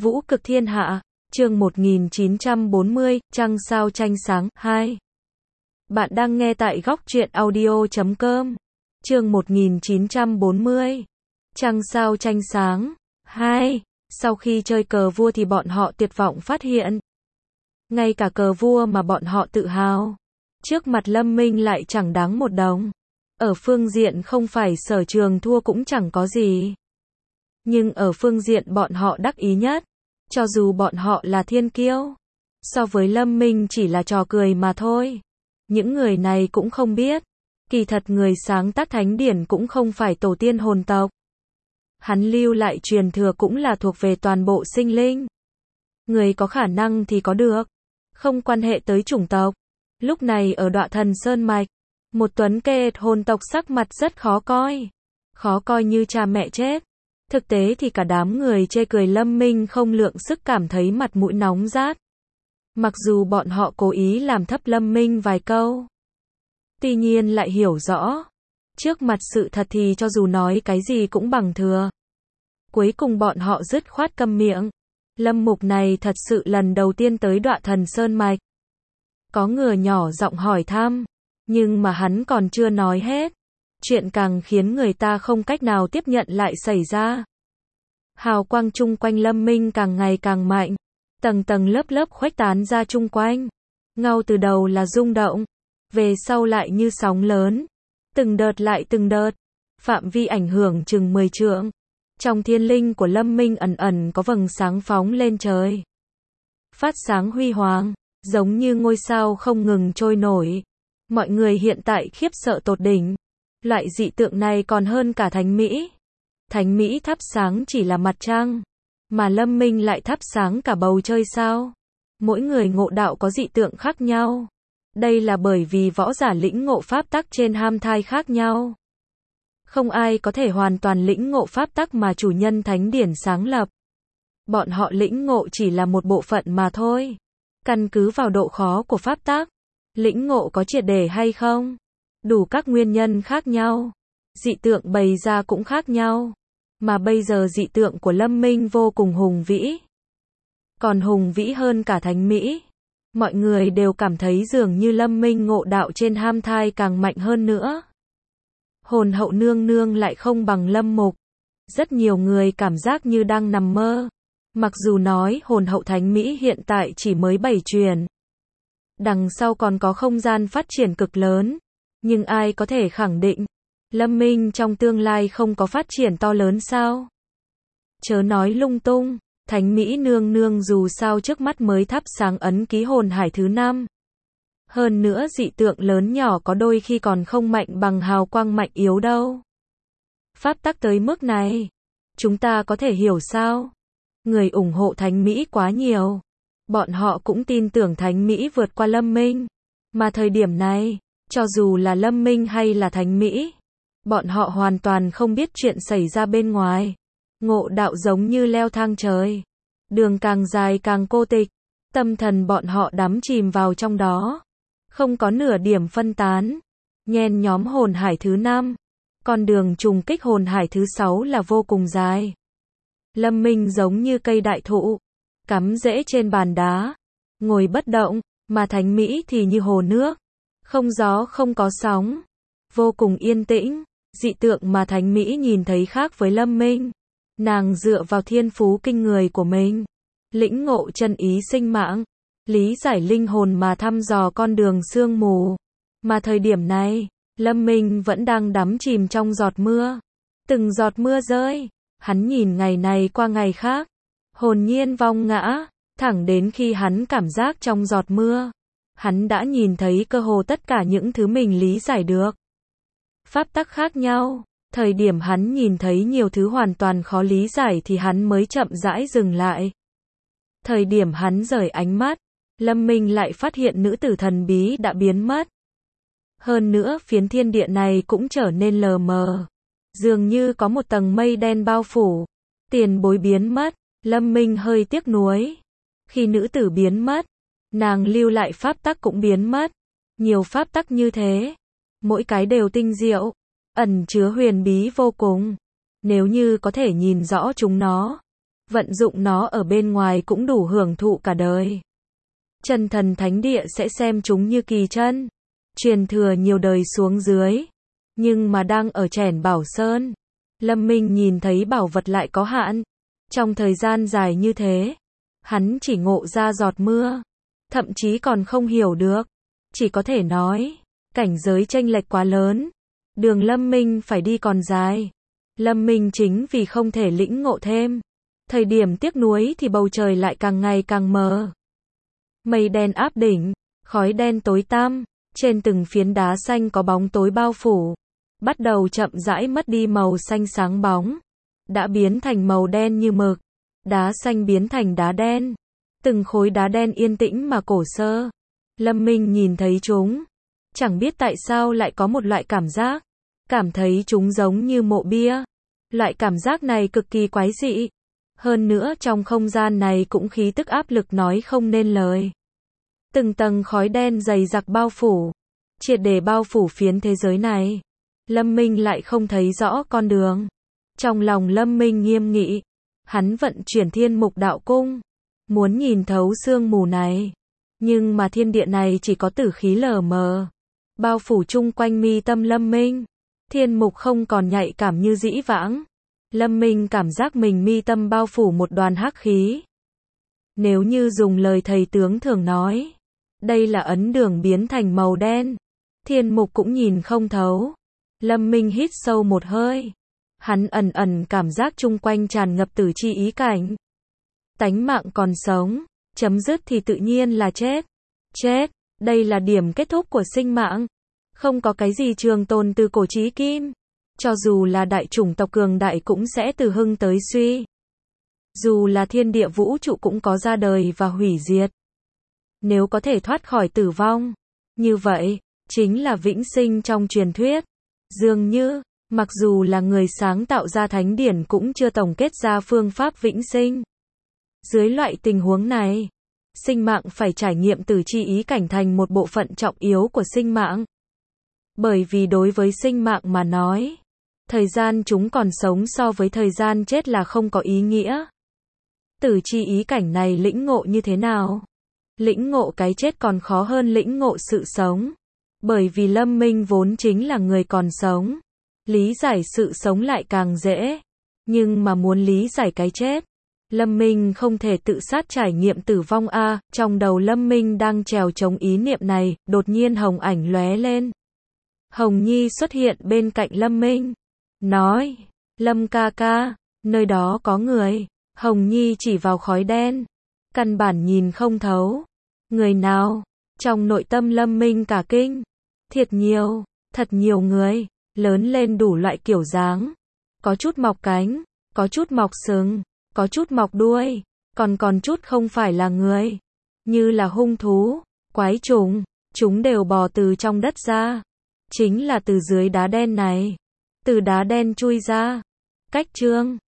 Vũ cực thiên hạ, chương 1940, trăng sao tranh sáng, 2. Bạn đang nghe tại góc truyện audio.com. Chương 1940, trăng sao tranh sáng, 2. Sau khi chơi cờ vua thì bọn họ tuyệt vọng phát hiện. Ngay cả cờ vua mà bọn họ tự hào, trước mặt Lâm Minh lại chẳng đáng một đồng. Ở phương diện không phải sở trường thua cũng chẳng có gì. Nhưng ở phương diện bọn họ đắc ý nhất, cho dù bọn họ là thiên kiêu, so với Lâm Minh chỉ là trò cười mà thôi. Những người này cũng không biết, kỳ thật người sáng tác thánh điển cũng không phải tổ tiên hồn tộc. Hắn lưu lại truyền thừa cũng là thuộc về toàn bộ sinh linh. Người có khả năng thì có được, không quan hệ tới chủng tộc. Lúc này ở Đoạ Thần Sơn Mạch, một tuấn kê hồn tộc sắc mặt rất khó coi như cha mẹ chết. Thực tế thì cả đám người chê cười Lâm Minh không lượng sức cảm thấy mặt mũi nóng rát. Mặc dù bọn họ cố ý làm thấp Lâm Minh vài câu, tuy nhiên lại hiểu rõ, trước mặt sự thật thì cho dù nói cái gì cũng bằng thừa. Cuối cùng bọn họ dứt khoát câm miệng. Lâm Mục này thật sự lần đầu tiên tới Đoạ Thần Sơn Mạch. Có người nhỏ giọng hỏi thăm, nhưng mà hắn còn chưa nói hết. Chuyện càng khiến người ta không cách nào tiếp nhận lại xảy ra. Hào quang chung quanh Lâm Minh càng ngày càng mạnh, tầng tầng lớp lớp khuếch tán ra chung quanh. Ngao từ đầu là rung động, về sau lại như sóng lớn, từng đợt lại từng đợt, phạm vi ảnh hưởng chừng 10 trượng. Trong thiên linh của Lâm Minh ẩn ẩn có vầng sáng phóng lên trời, phát sáng huy hoàng, giống như ngôi sao không ngừng trôi nổi. Mọi người hiện tại khiếp sợ tột đỉnh. Loại dị tượng này còn hơn cả thánh Mỹ. Thánh Mỹ thắp sáng chỉ là mặt trăng, mà Lâm Minh lại thắp sáng cả bầu trời sao. Mỗi người ngộ đạo có dị tượng khác nhau. Đây là bởi vì võ giả lĩnh ngộ pháp tắc trên ham thai khác nhau. Không ai có thể hoàn toàn lĩnh ngộ pháp tắc mà chủ nhân thánh điển sáng lập. Bọn họ lĩnh ngộ chỉ là một bộ phận mà thôi. Căn cứ vào độ khó của pháp tắc, lĩnh ngộ có triệt để hay không, đủ các nguyên nhân khác nhau, dị tượng bày ra cũng khác nhau. Mà bây giờ dị tượng của Lâm Minh vô cùng hùng vĩ, còn hùng vĩ hơn cả thánh Mỹ. Mọi người đều cảm thấy dường như Lâm Minh ngộ đạo trên ham thai càng mạnh hơn nữa. Hồn hậu nương nương lại không bằng Lâm Mục. Rất nhiều người cảm giác như đang nằm mơ. Mặc dù nói hồn hậu thánh Mỹ hiện tại chỉ mới 7 truyền, đằng sau còn có không gian phát triển cực lớn. Nhưng ai có thể khẳng định, Lâm Minh trong tương lai không có phát triển to lớn sao? Chớ nói lung tung, thánh Mỹ nương nương dù sao trước mắt mới thắp sáng ấn ký hồn hải thứ 5. Hơn nữa dị tượng lớn nhỏ có đôi khi còn không mạnh bằng hào quang mạnh yếu đâu. Pháp tắc tới mức này, chúng ta có thể hiểu sao? Người ủng hộ thánh Mỹ quá nhiều. Bọn họ cũng tin tưởng thánh Mỹ vượt qua Lâm Minh. Mà thời điểm này, cho dù là Lâm Minh hay là thánh Mỹ, bọn họ hoàn toàn không biết chuyện xảy ra bên ngoài. Ngộ đạo giống như leo thang trời, đường càng dài càng cô tịch. Tâm thần bọn họ đắm chìm vào trong đó, không có nửa điểm phân tán. Nhen nhóm hồn hải thứ 5, con đường trùng kích hồn hải thứ 6 là vô cùng dài. Lâm Minh giống như cây đại thụ, cắm rễ trên bàn đá, ngồi bất động, mà thánh Mỹ thì như hồ nước, không gió không có sóng, vô cùng yên tĩnh. Dị tượng mà thánh Mỹ nhìn thấy khác với Lâm Minh. Nàng dựa vào thiên phú kinh người của mình, lĩnh ngộ chân ý sinh mạng, lý giải linh hồn mà thăm dò con đường sương mù. Mà thời điểm này, Lâm Minh vẫn đang đắm chìm trong giọt mưa. Từng giọt mưa rơi, hắn nhìn ngày này qua ngày khác, hồn nhiên vong ngã, thẳng đến khi hắn cảm giác trong giọt mưa, hắn đã nhìn thấy cơ hồ tất cả những thứ mình lý giải được. Pháp tắc khác nhau, thời điểm hắn nhìn thấy nhiều thứ hoàn toàn khó lý giải thì hắn mới chậm rãi dừng lại. Thời điểm hắn rời ánh mắt, Lâm Minh lại phát hiện nữ tử thần bí đã biến mất. Hơn nữa phiến thiên địa này cũng trở nên lờ mờ, dường như có một tầng mây đen bao phủ. Tiền bối biến mất, Lâm Minh hơi tiếc nuối. Khi nữ tử biến mất, nàng lưu lại pháp tắc cũng biến mất. Nhiều pháp tắc như thế, mỗi cái đều tinh diệu, ẩn chứa huyền bí vô cùng. Nếu như có thể nhìn rõ chúng nó, vận dụng nó ở bên ngoài cũng đủ hưởng thụ cả đời. Chân thần thánh địa sẽ xem chúng như kỳ chân, truyền thừa nhiều đời xuống dưới. Nhưng mà đang ở Trẻn Bảo Sơn, Lâm Minh nhìn thấy bảo vật lại có hạn. Trong thời gian dài như thế, hắn chỉ ngộ ra giọt mưa, thậm chí còn không hiểu được. Chỉ có thể nói, cảnh giới chênh lệch quá lớn, đường Lâm Minh phải đi còn dài. Lâm Minh chính vì không thể lĩnh ngộ thêm, thời điểm tiếc nuối thì bầu trời lại càng ngày càng mờ. Mây đen áp đỉnh, khói đen tối tăm, trên từng phiến đá xanh có bóng tối bao phủ, bắt đầu chậm rãi mất đi màu xanh sáng bóng, đã biến thành màu đen như mực. Đá xanh biến thành đá đen, từng khối đá đen yên tĩnh mà cổ xưa. Lâm Minh nhìn thấy chúng, chẳng biết tại sao lại có một loại cảm giác, cảm thấy chúng giống như mộ bia. Loại cảm giác này cực kỳ quái dị. Hơn nữa trong không gian này cũng khí tức áp lực nói không nên lời. Từng tầng khói đen dày đặc bao phủ, triệt để bao phủ phiến thế giới này. Lâm Minh lại không thấy rõ con đường. Trong lòng Lâm Minh nghiêm nghị, hắn vận chuyển Thiên Mục Đạo Cung, muốn nhìn thấu sương mù này. Nhưng mà thiên địa này chỉ có tử khí lờ mờ, bao phủ chung quanh mi tâm Lâm Minh. Thiên mục không còn nhạy cảm như dĩ vãng. Lâm Minh cảm giác mình mi tâm bao phủ một đoàn hắc khí. Nếu như dùng lời thầy tướng thường nói, đây là ấn đường biến thành màu đen. Thiên mục cũng nhìn không thấu. Lâm Minh hít sâu một hơi. Hắn ẩn ẩn cảm giác chung quanh tràn ngập tử chi ý cảnh. Tánh mạng còn sống, chấm dứt thì tự nhiên là chết. Chết, đây là điểm kết thúc của sinh mạng. Không có cái gì trường tồn từ cổ chí kim. Cho dù là đại chủng tộc cường đại cũng sẽ từ hưng tới suy. Dù là thiên địa vũ trụ cũng có ra đời và hủy diệt. Nếu có thể thoát khỏi tử vong, như vậy, chính là vĩnh sinh trong truyền thuyết. Dường như, mặc dù là người sáng tạo ra thánh điển cũng chưa tổng kết ra phương pháp vĩnh sinh. Dưới loại tình huống này, sinh mạng phải trải nghiệm tử chi ý cảnh thành một bộ phận trọng yếu của sinh mạng. Bởi vì đối với sinh mạng mà nói, thời gian chúng còn sống so với thời gian chết là không có ý nghĩa. Tử chi ý cảnh này lĩnh ngộ như thế nào? Lĩnh ngộ cái chết còn khó hơn lĩnh ngộ sự sống. Bởi vì Lâm Minh vốn chính là người còn sống. Lý giải sự sống lại càng dễ. Nhưng mà muốn lý giải cái chết, Lâm Minh không thể tự sát trải nghiệm tử vong a. Trong đầu Lâm Minh đang trèo chống ý niệm này, đột nhiên hồng ảnh lóe lên. Hồng Nhi xuất hiện bên cạnh Lâm Minh, nói, Lâm ca ca, nơi đó có người. Hồng Nhi chỉ vào khói đen, căn bản nhìn không thấu. Người nào? Trong nội tâm Lâm Minh cả kinh. Thiệt nhiều, thật nhiều người, lớn lên đủ loại kiểu dáng. Có chút mọc cánh, có chút mọc sừng, có chút mọc đuôi, còn chút không phải là người. Như là hung thú, quái trùng, chúng đều bò từ trong đất ra. Chính là từ dưới đá đen này. Từ đá đen chui ra. Cách chương